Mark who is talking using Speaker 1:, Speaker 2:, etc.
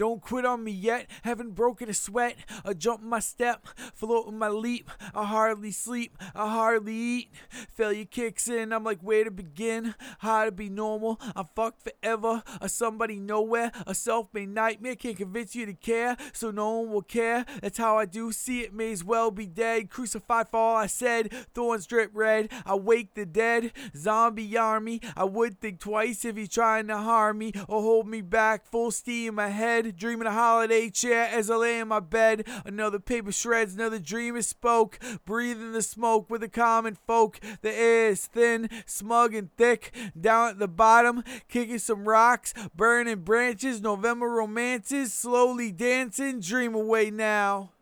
Speaker 1: Don't quit on me yet, haven't broken a sweat. A jump in my step, float in my leap. I hardly sleep, I hardly eat. Failure kicks in, I'm like, where to begin? How to be normal, I'm fucked forever. A somebody nowhere, a self-made nightmare. Can't convince you to care, so no one will care. That's how I do see it, may as well be dead. Crucified for all I said, thorns drip red. I wake the dead, zombie army. I would think twice if you're trying to harm me or hold me back. Full steam in my head, dreaming a holiday chair as I lay in my bed. Another paper shreds, another dream is spoke. Breathing the smoke with the common folk. The air is thin, smug and thick. Down at the bottom, kicking some rocks, burning branches. November romances, slowly dancing. Dream away now.